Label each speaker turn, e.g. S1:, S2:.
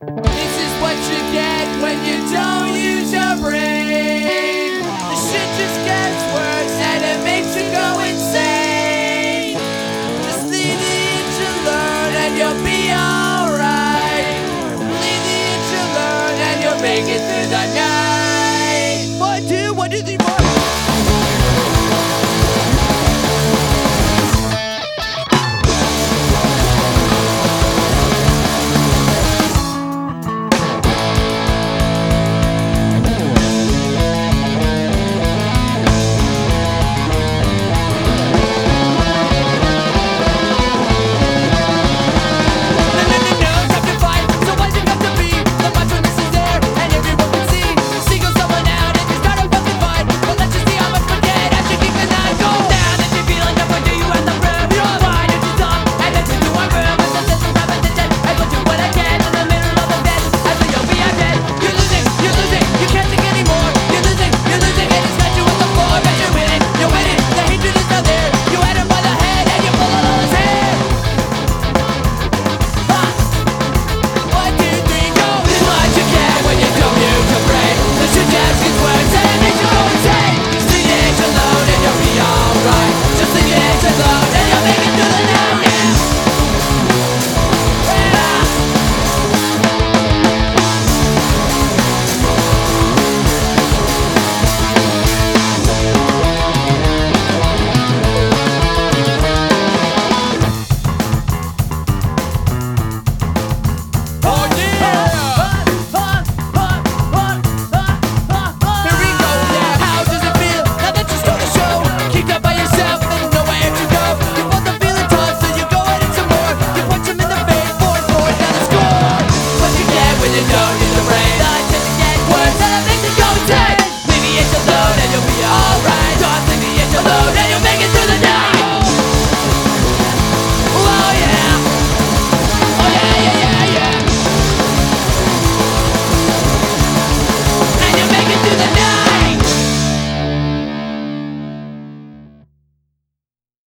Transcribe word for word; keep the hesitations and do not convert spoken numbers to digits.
S1: This is what you get when you don't use your brain. The shit just gets worse and it makes you go insane. Just leave the itch alone and you'll be alright. Leave the itch alone and you'll make it through the night. One, two, one, two, three, four. Alright.